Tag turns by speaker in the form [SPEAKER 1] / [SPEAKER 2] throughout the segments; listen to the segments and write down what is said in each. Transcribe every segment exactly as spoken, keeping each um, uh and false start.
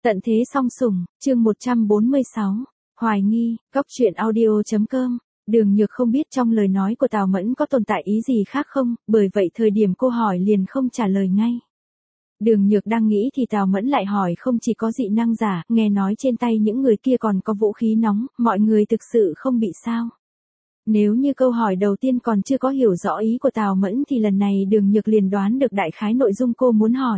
[SPEAKER 1] Tận thế song sủng, chương một trăm bốn mươi sáu. Hoài nghi, góc truyện audio.com. Đường Nhược không biết trong lời nói của Tào Mẫn có tồn tại ý gì khác không, bởi vậy thời điểm cô hỏi liền không trả lời ngay. Đường Nhược đang nghĩ thì Tào Mẫn lại hỏi không chỉ có dị năng giả, nghe nói trên tay những người kia còn có vũ khí nóng, mọi người thực sự không bị sao. Nếu như câu hỏi đầu tiên còn chưa có hiểu rõ ý của Tào Mẫn thì lần này Đường Nhược liền đoán được đại khái nội dung cô muốn hỏi.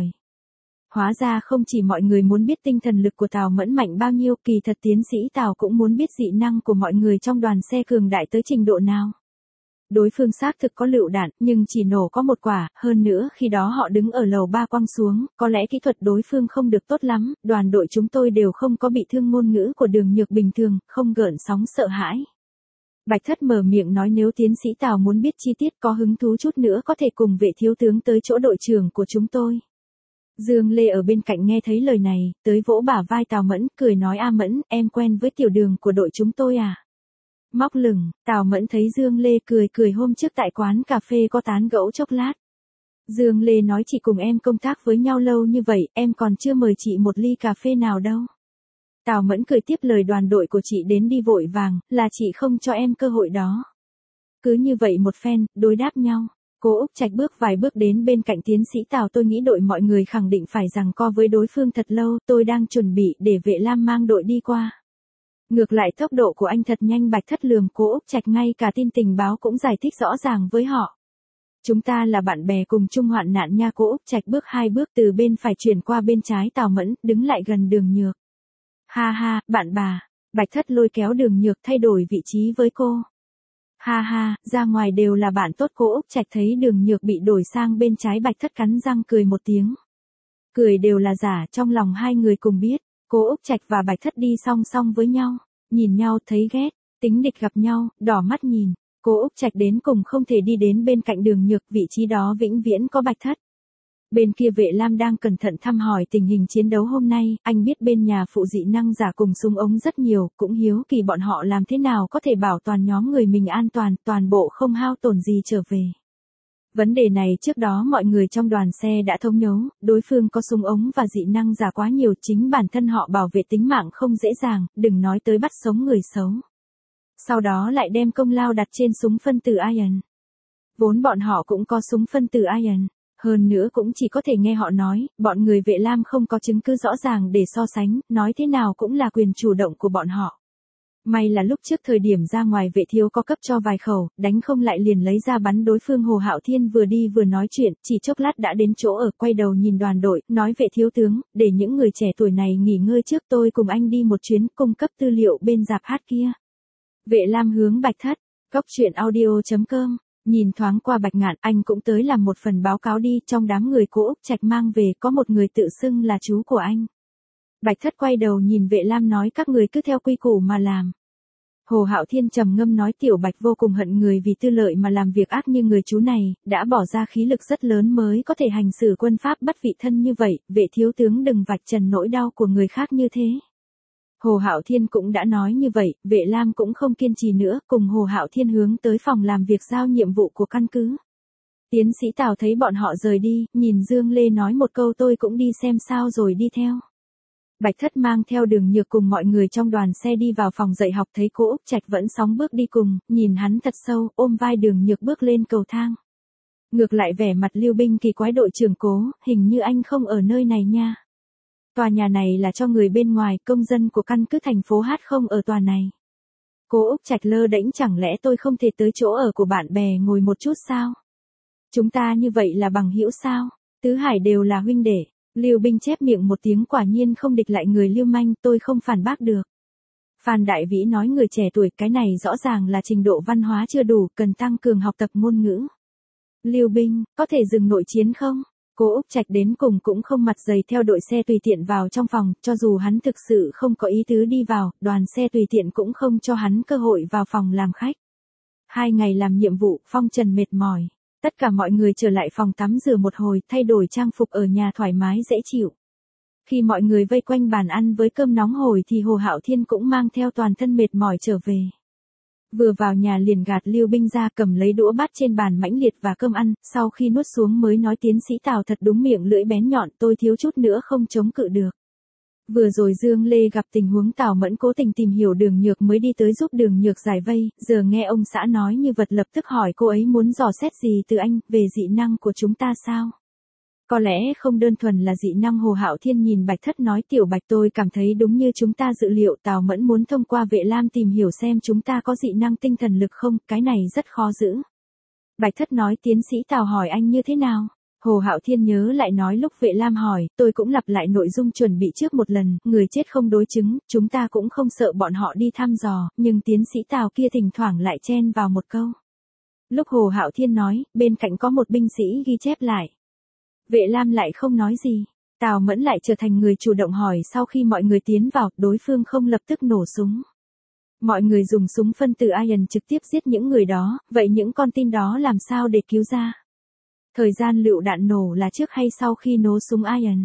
[SPEAKER 1] Hóa ra không chỉ mọi người muốn biết tinh thần lực của Tào Mẫn mạnh bao nhiêu, kỳ thật tiến sĩ Tào cũng muốn biết dị năng của mọi người trong đoàn xe cường đại tới trình độ nào. Đối phương xác thực có lựu đạn, nhưng chỉ nổ có một quả, hơn nữa khi đó họ đứng ở lầu ba quăng xuống, có lẽ kỹ thuật đối phương không được tốt lắm, đoàn đội chúng tôi đều không có bị thương. Ngôn ngữ của Đường Nhược bình thường, không gợn sóng sợ hãi. Bạch Thất mở miệng nói nếu tiến sĩ Tào muốn biết chi tiết có hứng thú chút nữa có thể cùng Vệ thiếu tướng tới chỗ đội trưởng của chúng tôi. Dương Lê ở bên cạnh nghe thấy lời này, tới vỗ bả vai Tào Mẫn, cười nói A Mẫn, em quen với tiểu Đường của đội chúng tôi à? Móc lửng, Tào Mẫn thấy Dương Lê cười cười hôm trước tại quán cà phê có tán gẫu chốc lát. Dương Lê nói chị cùng em công tác với nhau lâu như vậy, em còn chưa mời chị một ly cà phê nào đâu. Tào Mẫn cười tiếp lời đoàn đội của chị đến đi vội vàng, là chị không cho em cơ hội đó. Cứ như vậy một phen, đối đáp nhau. Cô Úc Trạch bước vài bước đến bên cạnh tiến sĩ Tào tôi nghĩ đội mọi người khẳng định phải giằng co với đối phương thật lâu, tôi đang chuẩn bị để Vệ Lam mang đội đi qua. Ngược lại tốc độ của anh thật nhanh. Bạch Thất lườm cô Úc Trạch, ngay cả tin tình báo cũng giải thích rõ ràng với họ. Chúng ta là bạn bè cùng chung hoạn nạn nha. Cô Úc Trạch bước hai bước từ bên phải chuyển qua bên trái Tào Mẫn, đứng lại gần Đường Nhược. Ha ha, bạn bà. Bạch Thất lôi kéo Đường Nhược thay đổi vị trí với cô. Ha ha, ra ngoài đều là bạn tốt. Cô Úc Trạch thấy Đường Nhược bị đổi sang bên trái, Bạch Thất cắn răng cười một tiếng. Cười đều là giả, trong lòng hai người cùng biết. Cô Úc Trạch và Bạch Thất đi song song với nhau, nhìn nhau thấy ghét, tính địch gặp nhau, đỏ mắt nhìn. Cô Úc Trạch đến cùng không thể đi đến bên cạnh Đường Nhược, vị trí đó vĩnh viễn có Bạch Thất. Bên kia Vệ Lam đang cẩn thận thăm hỏi tình hình chiến đấu hôm nay, anh biết bên nhà phụ dị năng giả cùng súng ống rất nhiều, cũng hiếu kỳ bọn họ làm thế nào có thể bảo toàn nhóm người mình an toàn, toàn bộ không hao tổn gì trở về. Vấn đề này trước đó mọi người trong đoàn xe đã thông nhấu, đối phương có súng ống và dị năng giả quá nhiều, chính bản thân họ bảo vệ tính mạng không dễ dàng, đừng nói tới bắt sống người xấu. Sau đó lại đem công lao đặt trên súng phân tử Iron. Vốn bọn họ cũng có súng phân tử Iron. Hơn nữa cũng chỉ có thể nghe họ nói, bọn người Vệ Lam không có chứng cứ rõ ràng để so sánh, nói thế nào cũng là quyền chủ động của bọn họ. May là lúc trước thời điểm ra ngoài Vệ thiếu có cấp cho vài khẩu, đánh không lại liền lấy ra bắn đối phương. Hồ Hạo Thiên vừa đi vừa nói chuyện, chỉ chốc lát đã đến chỗ ở, quay đầu nhìn đoàn đội, nói Vệ thiếu tướng, để những người trẻ tuổi này nghỉ ngơi trước, tôi cùng anh đi một chuyến, cung cấp tư liệu bên rạp hát kia. Vệ Lam hướng Bạch Thất, góc truyện audio.com. Nhìn thoáng qua Bạch Ngạn, anh cũng tới làm một phần báo cáo đi, trong đám người cô Úc Trạch mang về có một người tự xưng là chú của anh. Bạch Thất quay đầu nhìn Vệ Lam nói các người cứ theo quy củ mà làm. Hồ Hạo Thiên trầm ngâm nói Tiểu Bạch vô cùng hận người vì tư lợi mà làm việc ác như người chú này, đã bỏ ra khí lực rất lớn mới có thể hành xử quân pháp bắt vị thân như vậy, Vệ thiếu tướng đừng vạch trần nỗi đau của người khác như thế. Hồ Hạo Thiên cũng đã nói như vậy, Vệ Lam cũng không kiên trì nữa, cùng Hồ Hạo Thiên hướng tới phòng làm việc giao nhiệm vụ của căn cứ. Tiến sĩ Tào thấy bọn họ rời đi, nhìn Dương Lê nói một câu tôi cũng đi xem sao rồi đi theo. Bạch Thất mang theo Đường Nhược cùng mọi người trong đoàn xe đi vào phòng dạy học, thấy cô Úc Trạch vẫn sóng bước đi cùng, nhìn hắn thật sâu, ôm vai Đường Nhược bước lên cầu thang. Ngược lại vẻ mặt Lưu Binh kỳ quái đội trưởng Cố, hình như anh không ở nơi này nha. Tòa nhà này là cho người bên ngoài, công dân của căn cứ thành phố Hát không ở tòa này. Cô Úc Trạch lơ đễnh chẳng lẽ tôi không thể tới chỗ ở của bạn bè ngồi một chút sao? Chúng ta như vậy là bằng hữu sao? Tứ Hải đều là huynh đệ. Lưu Binh chép miệng một tiếng quả nhiên không địch lại người lưu manh, tôi không phản bác được. Phan Đại Vĩ nói người trẻ tuổi cái này rõ ràng là trình độ văn hóa chưa đủ, cần tăng cường học tập ngôn ngữ. Lưu Binh, có thể dừng nội chiến không? Cô Úc Trạch đến cùng cũng không mặt dày theo đội xe tùy tiện vào trong phòng, cho dù hắn thực sự không có ý tứ đi vào, đoàn xe tùy tiện cũng không cho hắn cơ hội vào phòng làm khách. Hai ngày làm nhiệm vụ, phong trần mệt mỏi. Tất cả mọi người trở lại phòng tắm rửa một hồi, thay đổi trang phục ở nhà thoải mái dễ chịu. Khi mọi người vây quanh bàn ăn với cơm nóng hổi thì Hồ Hạo Thiên cũng mang theo toàn thân mệt mỏi trở về. Vừa vào nhà liền gạt Lưu Binh ra, cầm lấy đũa bát trên bàn mãnh liệt và cơm ăn, sau khi nuốt xuống mới nói tiến sĩ Tào thật đúng miệng lưỡi bén nhọn, tôi thiếu chút nữa không chống cự được. Vừa rồi Dương Lê gặp tình huống Tào Mẫn cố tình tìm hiểu Đường Nhược mới đi tới giúp Đường Nhược giải vây, giờ nghe ông xã nói như vật lập tức hỏi cô ấy muốn dò xét gì từ anh, về dị năng của chúng ta sao? Có lẽ không đơn thuần là dị năng. Hồ Hạo Thiên nhìn Bạch Thất nói tiểu Bạch tôi cảm thấy đúng như chúng ta dự liệu, Tào Mẫn muốn thông qua Vệ Lam tìm hiểu xem chúng ta có dị năng tinh thần lực không, cái này rất khó giữ. Bạch Thất nói tiến sĩ Tào hỏi anh như thế nào? Hồ Hạo Thiên nhớ lại nói lúc Vệ Lam hỏi, tôi cũng lặp lại nội dung chuẩn bị trước một lần, người chết không đối chứng, chúng ta cũng không sợ bọn họ đi thăm dò, nhưng tiến sĩ Tào kia thỉnh thoảng lại chen vào một câu. Lúc Hồ Hạo Thiên nói, bên cạnh có một binh sĩ ghi chép lại. Vệ Lam lại không nói gì, Tào Mẫn lại trở thành người chủ động hỏi sau khi mọi người tiến vào, đối phương không lập tức nổ súng. Mọi người dùng súng phân tử Ion trực tiếp giết những người đó, vậy những con tin đó làm sao để cứu ra? Thời gian lựu đạn nổ là trước hay sau khi nổ súng Ion?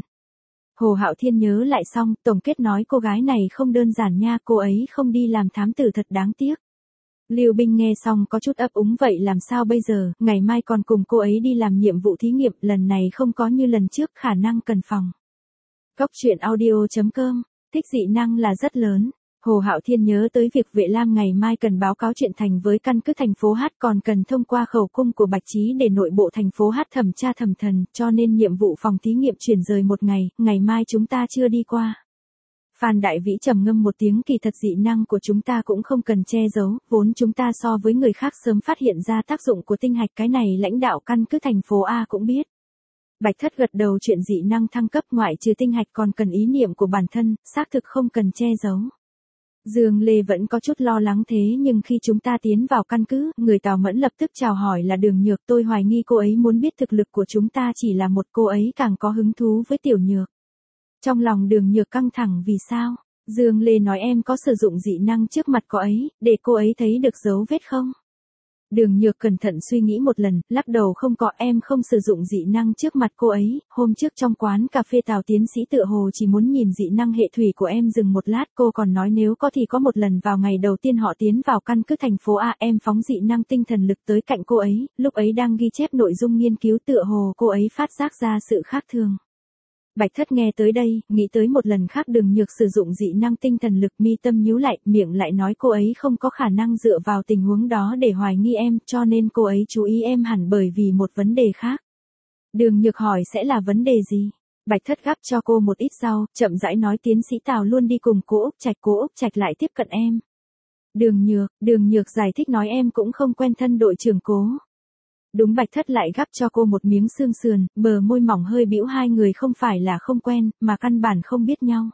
[SPEAKER 1] Hồ Hạo Thiên nhớ lại xong, tổng kết nói cô gái này không đơn giản nha, cô ấy không đi làm thám tử thật đáng tiếc. Lưu Binh nghe xong có chút ấp úng, vậy làm sao bây giờ, ngày mai còn cùng cô ấy đi làm nhiệm vụ thí nghiệm, lần này không có như lần trước, khả năng cần phòng. Góc truyện audio chấm com, thích dị năng là rất lớn. Hồ Hạo Thiên nhớ tới việc Vệ Lam ngày mai cần báo cáo chuyện thành với căn cứ thành phố H, còn cần thông qua khẩu cung của Bạch Trí để nội bộ thành phố H thẩm tra thẩm thần, cho nên nhiệm vụ phòng thí nghiệm chuyển rời một ngày, ngày mai chúng ta chưa đi qua. Phan Đại Vĩ trầm ngâm một tiếng, kỳ thật dị năng của chúng ta cũng không cần che giấu, vốn chúng ta so với người khác sớm phát hiện ra tác dụng của tinh hạch, cái này lãnh đạo căn cứ thành phố A cũng biết. Bạch Thất gật đầu, chuyện dị năng thăng cấp ngoại trừ tinh hạch còn cần ý niệm của bản thân, xác thực không cần che giấu. Dương Lê vẫn có chút lo lắng thế nhưng khi chúng ta tiến vào căn cứ, người Tào Mẫn lập tức chào hỏi là Đường Nhược, tôi hoài nghi cô ấy muốn biết thực lực của chúng ta chỉ là một, cô ấy càng có hứng thú với Tiểu Nhược. Trong lòng Đường Nhược căng thẳng, vì sao? Dương Lê nói em có sử dụng dị năng trước mặt cô ấy, để cô ấy thấy được dấu vết không? Đường Nhược cẩn thận suy nghĩ một lần, lắc đầu không có, em không sử dụng dị năng trước mặt cô ấy, hôm trước trong quán cà phê Tào tiến sĩ tựa hồ chỉ muốn nhìn dị năng hệ thủy của em dừng một lát, cô còn nói nếu có thì có một lần vào ngày đầu tiên họ tiến vào căn cứ thành phố A, em phóng dị năng tinh thần lực tới cạnh cô ấy, lúc ấy đang ghi chép nội dung nghiên cứu, tựa hồ cô ấy phát giác ra sự khác thường. Bạch Thất nghe tới đây, nghĩ tới một lần khác Đường Nhược sử dụng dị năng tinh thần lực, mi tâm nhíu lại, miệng lại nói cô ấy không có khả năng dựa vào tình huống đó để hoài nghi em, cho nên cô ấy chú ý em hẳn bởi vì một vấn đề khác. Đường Nhược hỏi sẽ là vấn đề gì? Bạch Thất gắp cho cô một ít rau, chậm rãi nói tiến sĩ Tào luôn đi cùng cô Úc Trạch, cô Úc Trạch lại tiếp cận em. Đường Nhược, Đường Nhược giải thích nói em cũng không quen thân đội trưởng Cố. Đúng, Bạch Thất lại gắp cho cô một miếng xương sườn, bờ môi mỏng hơi bĩu, hai người không phải là không quen, mà căn bản không biết nhau.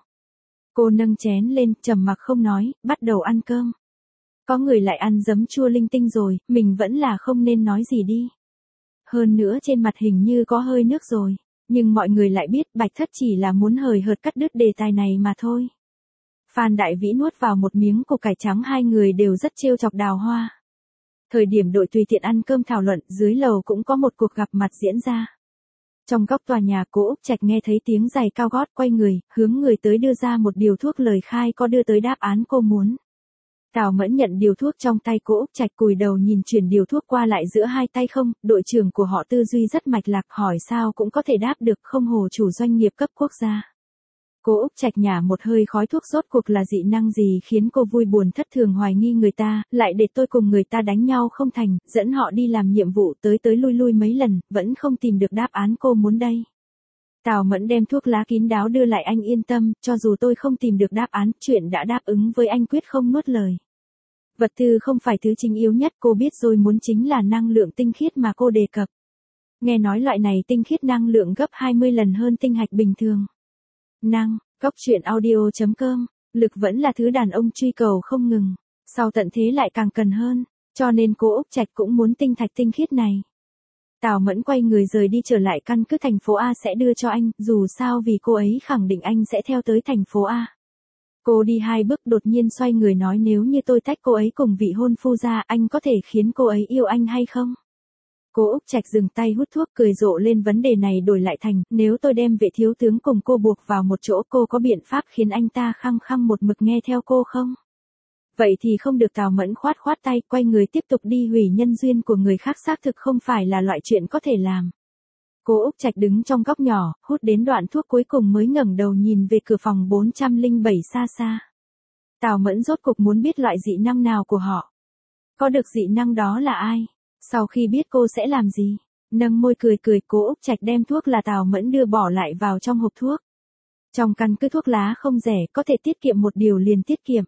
[SPEAKER 1] Cô nâng chén lên, trầm mặc không nói, bắt đầu ăn cơm. Có người lại ăn giấm chua linh tinh rồi, mình vẫn là không nên nói gì đi. Hơn nữa trên mặt hình như có hơi nước rồi, nhưng mọi người lại biết Bạch Thất chỉ là muốn hời hợt cắt đứt đề tài này mà thôi. Phan Đại Vĩ nuốt vào một miếng củ cải trắng, hai người đều rất trêu chọc Đào Hoa. Thời điểm đội tùy tiện ăn cơm thảo luận, dưới lầu cũng có một cuộc gặp mặt diễn ra. Trong góc tòa nhà, cô Úc Trạch nghe thấy tiếng giày cao gót, quay người, hướng người tới đưa ra một điều thuốc, lời khai có đưa tới đáp án cô muốn. Tào Mẫn nhận điều thuốc trong tay cô Úc Trạch, cùi đầu nhìn chuyển điều thuốc qua lại giữa hai tay, không, đội trưởng của họ tư duy rất mạch lạc, hỏi sao cũng có thể đáp được, không hồ chủ doanh nghiệp cấp quốc gia. Cô Úc Trạch nhả một hơi khói thuốc, rốt cuộc là dị năng gì khiến cô vui buồn thất thường hoài nghi người ta, lại để tôi cùng người ta đánh nhau không thành, dẫn họ đi làm nhiệm vụ tới tới lui lui mấy lần, vẫn không tìm được đáp án cô muốn đây. Tào Mẫn đem thuốc lá kín đáo đưa lại, anh yên tâm, cho dù tôi không tìm được đáp án, chuyện đã đáp ứng với anh quyết không nuốt lời. Vật tư không phải thứ chính yếu nhất, cô biết rồi, muốn chính là năng lượng tinh khiết mà cô đề cập. Nghe nói loại này tinh khiết năng lượng gấp hai mươi lần hơn tinh hạch bình thường. Năng, góc truyện audio chấm com, lực vẫn là thứ đàn ông truy cầu không ngừng, sau tận thế lại càng cần hơn, cho nên cô Úc Trạch cũng muốn tinh thạch tinh khiết này. Tào Mẫn quay người rời đi, trở lại căn cứ thành phố A sẽ đưa cho anh, dù sao vì cô ấy khẳng định anh sẽ theo tới thành phố A. Cô đi hai bước đột nhiên xoay người nói nếu như tôi tách cô ấy cùng vị hôn phu ra, anh có thể khiến cô ấy yêu anh hay không? Cô Úc Trạch dừng tay hút thuốc, cười rộ lên, vấn đề này đổi lại thành, nếu tôi đem Vệ thiếu tướng cùng cô buộc vào một chỗ, cô có biện pháp khiến anh ta khăng khăng một mực nghe theo cô không? Vậy thì không được. Tào Mẫn khoát khoát tay, quay người tiếp tục đi, hủy nhân duyên của người khác xác thực không phải là loại chuyện có thể làm. Cô Úc Trạch đứng trong góc nhỏ, hút đến đoạn thuốc cuối cùng mới ngẩng đầu nhìn về cửa phòng bốn trăm lẻ bảy xa xa. Tào Mẫn rốt cục muốn biết loại dị năng nào của họ. Có được dị năng đó là ai? Sau khi biết cô sẽ làm gì? Nâng môi cười cười, cô Úc Trạch đem thuốc là Tào Mẫn đưa bỏ lại vào trong hộp thuốc. Trong căn cứ thuốc lá không rẻ, có thể tiết kiệm một điều liền tiết kiệm.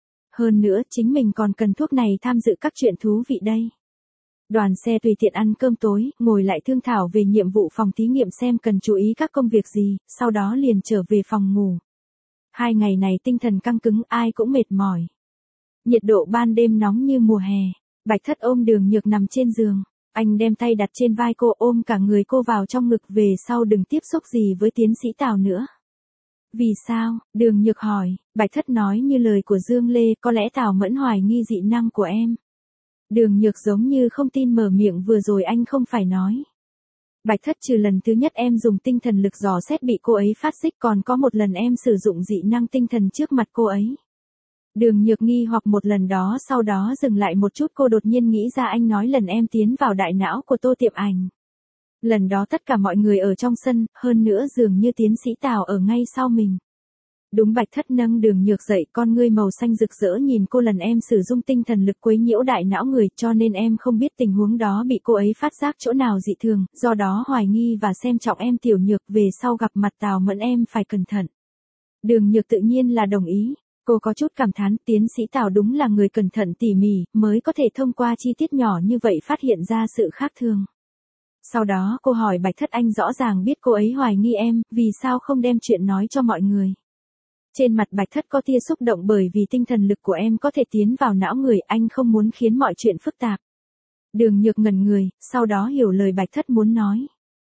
[SPEAKER 1] Hơn nữa, chính mình còn cần thuốc này tham dự các chuyện thú vị đây. Đoàn xe tùy tiện ăn cơm tối, ngồi lại thương thảo về nhiệm vụ phòng thí nghiệm xem cần chú ý các công việc gì, sau đó liền trở về phòng ngủ. Hai ngày này tinh thần căng cứng, ai cũng mệt mỏi. Nhiệt độ ban đêm nóng như mùa hè. Bạch Thất ôm Đường Nhược nằm trên giường. Anh đem tay đặt trên vai cô, ôm cả người cô vào trong ngực, về sau đừng tiếp xúc gì với tiến sĩ Tào nữa. Vì sao? Đường Nhược hỏi. Bạch Thất nói như lời của Dương Lê, có lẽ Tào Mẫn hoài nghi dị năng của em. Đường Nhược giống như không tin, mở miệng, vừa rồi anh không phải nói. Bạch Thất, trừ lần thứ nhất em dùng tinh thần lực dò xét bị cô ấy phát xích, còn có một lần em sử dụng dị năng tinh thần trước mặt cô ấy. Đường Nhược nghi hoặc một lần đó, sau đó dừng lại một chút, cô đột nhiên nghĩ ra anh nói lần em tiến vào đại não của Tô Tiệm Ảnh. Lần đó tất cả mọi người ở trong sân, hơn nữa dường như tiến sĩ Tào ở ngay sau mình. Đúng, Bạch Thất nâng Đường Nhược dậy, con ngươi màu xanh rực rỡ nhìn cô, lần em sử dụng tinh thần lực quấy nhiễu đại não người, cho nên em không biết tình huống đó bị cô ấy phát giác chỗ nào dị thường, do đó hoài nghi và xem trọng em. Tiểu Nhược, về sau gặp mặt Tào Mẫn em phải cẩn thận. Đường Nhược tự nhiên là đồng ý. Cô có chút cảm thán, tiến sĩ Tào đúng là người cẩn thận tỉ mỉ, mới có thể thông qua chi tiết nhỏ như vậy phát hiện ra sự khác thường. Sau đó cô hỏi Bạch Thất, anh rõ ràng biết cô ấy hoài nghi em, vì sao không đem chuyện nói cho mọi người? Trên mặt Bạch Thất có tia xúc động, bởi vì tinh thần lực của em có thể tiến vào não người, anh không muốn khiến mọi chuyện phức tạp. Đường Nhược ngẩn người, sau đó hiểu lời Bạch Thất muốn nói.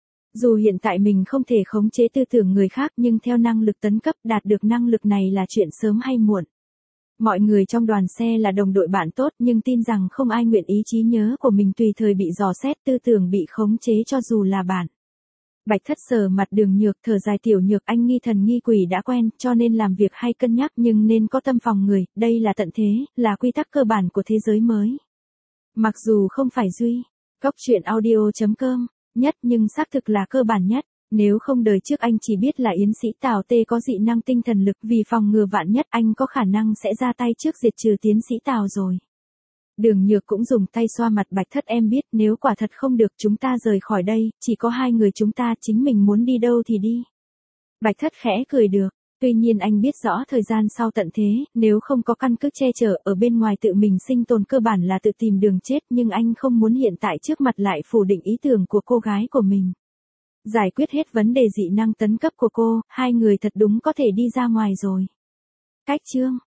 [SPEAKER 1] Dù hiện tại mình không thể khống chế tư tưởng người khác, nhưng theo năng lực tấn cấp, đạt được năng lực này là chuyện sớm hay muộn. Mọi người trong đoàn xe là đồng đội bạn tốt, nhưng tin rằng không ai nguyện ý trí nhớ của mình tùy thời bị dò xét, tư tưởng bị khống chế cho dù là bạn. Bạch Thất sờ mặt Đường Nhược, thở dài, Tiểu Nhược, anh nghi thần nghi quỷ đã quen, cho nên làm việc hay cân nhắc, nhưng nên có tâm phòng người, đây là tận thế, là quy tắc cơ bản của thế giới mới. Mặc dù không phải duy, Cốc truyện audio chấm com, nhất nhưng xác thực là cơ bản nhất. Nếu không đời trước anh chỉ biết là yến sĩ Tào Tê có dị năng tinh thần lực, vì phòng ngừa vạn nhất anh có khả năng sẽ ra tay trước diệt trừ tiến sĩ Tào rồi. Đường Nhược cũng dùng tay xoa mặt Bạch Thất, em biết nếu quả thật không được chúng ta rời khỏi đây, chỉ có hai người chúng ta, chính mình muốn đi đâu thì đi. Bạch Thất khẽ cười được, tuy nhiên anh biết rõ thời gian sau tận thế, nếu không có căn cứ che chở, ở bên ngoài tự mình sinh tồn cơ bản là tự tìm đường chết, nhưng anh không muốn hiện tại trước mặt lại phủ định ý tưởng của cô gái của mình. Giải quyết hết vấn đề dị năng tấn cấp của cô, hai người thật đúng có thể đi ra ngoài rồi. Cách chương